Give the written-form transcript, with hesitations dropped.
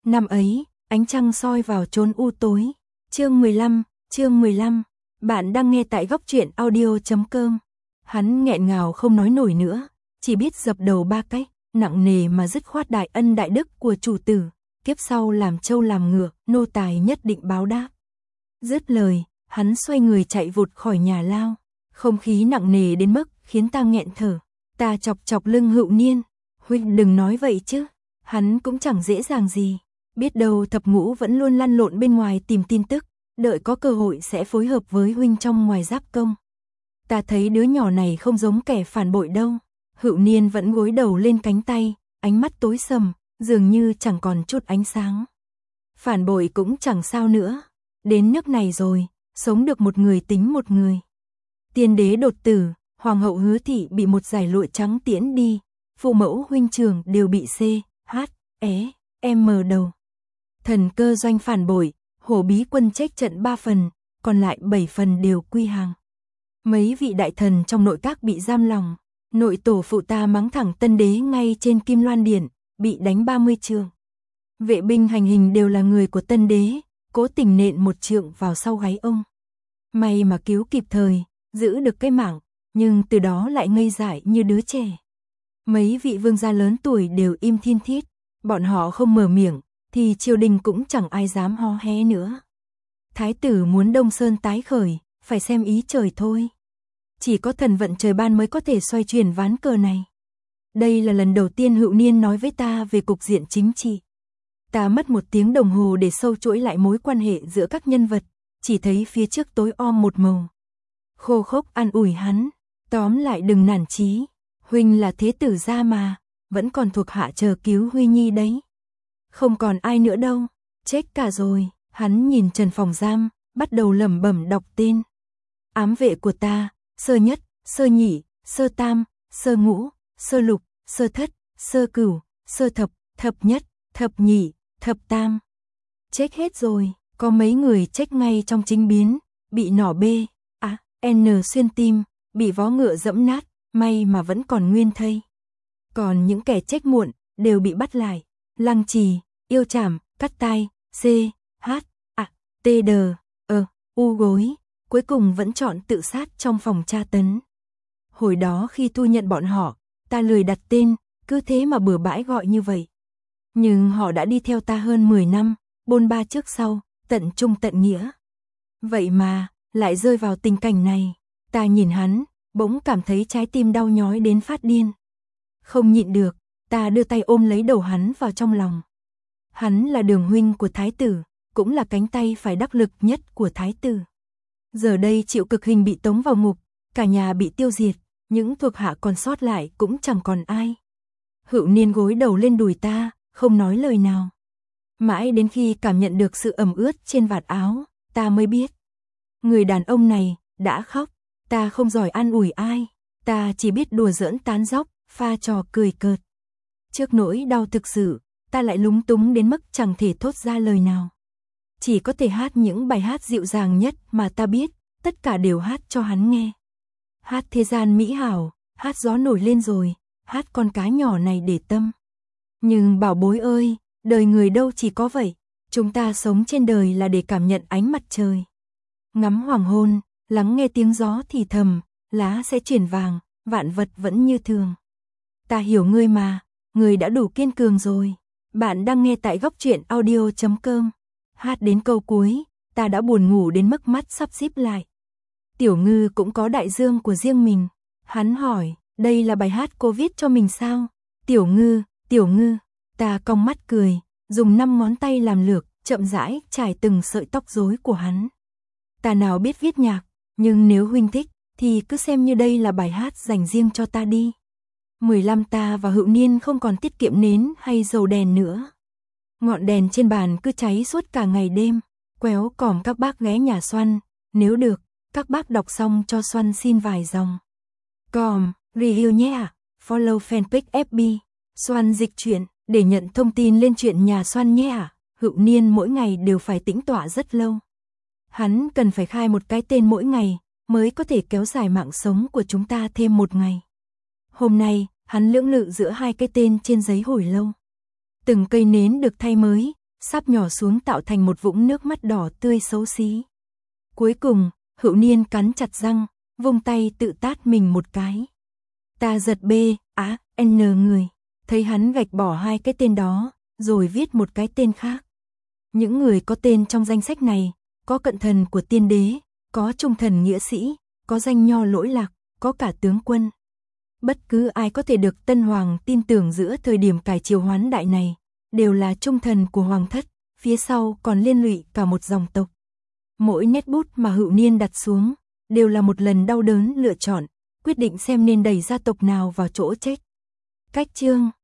Năm ấy, ánh trăng soi vào chốn u tối. Chương 15, bạn đang nghe tại góc truyện audio.com. Hắn nghẹn ngào không nói nổi nữa, chỉ biết dập đầu ba cách, nặng nề mà dứt khoát đại ân đại đức của chủ tử, kiếp sau làm trâu làm ngựa, nô tài nhất định báo đáp. Dứt lời, hắn xoay người chạy vụt khỏi nhà lao, không khí nặng nề đến mức khiến ta nghẹn thở. Ta chọc chọc lưng Hữu Niên, huynh đừng nói vậy chứ, hắn cũng chẳng dễ dàng gì. Biết đâu thập ngũ vẫn luôn lăn lộn bên ngoài tìm tin tức, đợi có cơ hội sẽ phối hợp với huynh trong ngoài giáp công. Ta thấy đứa nhỏ này không giống kẻ phản bội đâu. Hữu Niên vẫn gối đầu lên cánh tay, ánh mắt tối sầm, dường như chẳng còn chút ánh sáng. Phản bội cũng chẳng sao nữa, đến nước này rồi, sống được một người tính một người. Tiên đế đột tử, hoàng hậu Hứa thị bị một dải lụa trắng tiễn đi, phụ mẫu huynh trưởng đều bị C, H, E, M đầu. Thần cơ doanh phản bội, hổ bí quân chết trận 3 phần, còn lại 7 phần đều quy hàng. Mấy vị đại thần trong nội các bị giam lòng, nội tổ phụ ta mắng thẳng tân đế ngay trên Kim Loan Điện, bị đánh 30 trượng. Vệ binh hành hình đều là người của tân đế, cố tình nện một trượng vào sau gáy ông. May mà cứu kịp thời, giữ được cái mạng, nhưng từ đó lại ngây dại như đứa trẻ. Mấy vị vương gia lớn tuổi đều im thiên thít, bọn họ không mở miệng, thì triều đình cũng chẳng ai dám ho hé nữa. Thái tử muốn Đông Sơn tái khởi, phải xem ý trời thôi. Chỉ có thần vận trời ban mới có thể xoay chuyển ván cờ này. Đây là lần đầu tiên Hữu Niên nói với ta về cục diện chính trị. Ta mất 1 tiếng đồng hồ để sâu chuỗi lại mối quan hệ giữa các nhân vật, chỉ thấy phía trước tối om một màu. Khô khốc an ủi hắn, tóm lại đừng nản chí, huynh là thế tử gia mà, vẫn còn thuộc hạ chờ cứu Huy Nhi đấy. Không còn ai nữa đâu, chết cả rồi. Hắn nhìn trần phòng giam, bắt đầu lẩm bẩm đọc tên. Ám vệ của ta, sơ nhất, sơ nhị, sơ tam, sơ ngũ, sơ lục, sơ thất, sơ cửu, sơ thập, thập nhất, thập nhị, thập tam. Chết hết rồi, có mấy người chết ngay trong chính biến, bị nỏ B, A, N xuyên tim, bị vó ngựa dẫm nát, may mà vẫn còn nguyên thây. Còn những kẻ chết muộn, đều bị bắt lại, lăng trì, yêu trảm, cắt tai, C, H, A, T, D, U gối, cuối cùng vẫn chọn tự sát trong phòng tra tấn. Hồi đó khi thu nhận bọn họ, ta lười đặt tên, cứ thế mà bừa bãi gọi như vậy. Nhưng họ đã đi theo ta hơn 10 năm, bôn ba trước sau, tận trung tận nghĩa. Vậy mà, lại rơi vào tình cảnh này, ta nhìn hắn, bỗng cảm thấy trái tim đau nhói đến phát điên. Không nhịn được, ta đưa tay ôm lấy đầu hắn vào trong lòng. Hắn là đường huynh của thái tử, cũng là cánh tay phải đắc lực nhất của thái tử. Giờ đây chịu cực hình bị tống vào ngục, cả nhà bị tiêu diệt, những thuộc hạ còn sót lại cũng chẳng còn ai. Hữu Niên gối đầu lên đùi ta, không nói lời nào. Mãi đến khi cảm nhận được sự ẩm ướt trên vạt áo, ta mới biết. Người đàn ông này, đã khóc, ta không giỏi an ủi ai, ta chỉ biết đùa giỡn tán dóc, pha trò cười cợt. Trước nỗi đau thực sự, ta lại lúng túng đến mức chẳng thể thốt ra lời nào. Chỉ có thể hát những bài hát dịu dàng nhất mà ta biết, tất cả đều hát cho hắn nghe. Hát thế gian mỹ hảo, hát gió nổi lên rồi, hát con cá nhỏ này để tâm. Nhưng bảo bối ơi, đời người đâu chỉ có vậy, chúng ta sống trên đời là để cảm nhận ánh mặt trời. Ngắm hoàng hôn, lắng nghe tiếng gió thì thầm, lá sẽ chuyển vàng, vạn vật vẫn như thường. Ta hiểu ngươi mà, ngươi đã đủ kiên cường rồi. Bạn đang nghe tại góc truyện audio.com. Hát đến câu cuối, ta đã buồn ngủ đến mức mắt sắp díp lại. Tiểu Ngư cũng có đại dương của riêng mình. Hắn hỏi, đây là bài hát cô viết cho mình sao? Tiểu Ngư, ta cong mắt cười, dùng 5 ngón tay làm lược, chậm rãi trải từng sợi tóc rối của hắn. Ta nào biết viết nhạc, nhưng nếu huynh thích, thì cứ xem như đây là bài hát dành riêng cho ta đi. 15 ta và Hữu Niên không còn tiết kiệm nến hay dầu đèn nữa. Ngọn đèn trên bàn cứ cháy suốt cả ngày đêm, quéo còm các bác ghé nhà Xoăn, nếu được, các bác đọc xong cho Xoăn xin vài dòng. Còm, review nhé ạ, follow fanpage FB, Xoăn dịch truyện, để nhận thông tin lên chuyện nhà Xoăn nhé ạ. Hữu Niên mỗi ngày đều phải tĩnh tọa rất lâu. Hắn cần phải khai một cái tên mỗi ngày, mới có thể kéo dài mạng sống của chúng ta thêm 1 ngày. Hôm nay, hắn lưỡng lự giữa 2 cái tên trên giấy hồi lâu. Từng cây nến được thay mới, sắp nhỏ xuống tạo thành một vũng nước mắt đỏ tươi xấu xí. Cuối cùng, Hữu Niên cắn chặt răng, vung tay tự tát mình một cái. Ta giật N người, thấy hắn gạch bỏ 2 cái tên đó, rồi viết một cái tên khác. Những người có tên trong danh sách này, có cận thần của tiên đế, có trung thần nghĩa sĩ, có danh nho lỗi lạc, có cả tướng quân. Bất cứ ai có thể được Tân Hoàng tin tưởng giữa thời điểm cải triều hoán đại này, đều là trung thần của Hoàng thất, phía sau còn liên lụy cả một dòng tộc. Mỗi nét bút mà Hữu Niên đặt xuống, đều là một lần đau đớn lựa chọn, quyết định xem nên đẩy gia tộc nào vào chỗ chết. Cách chương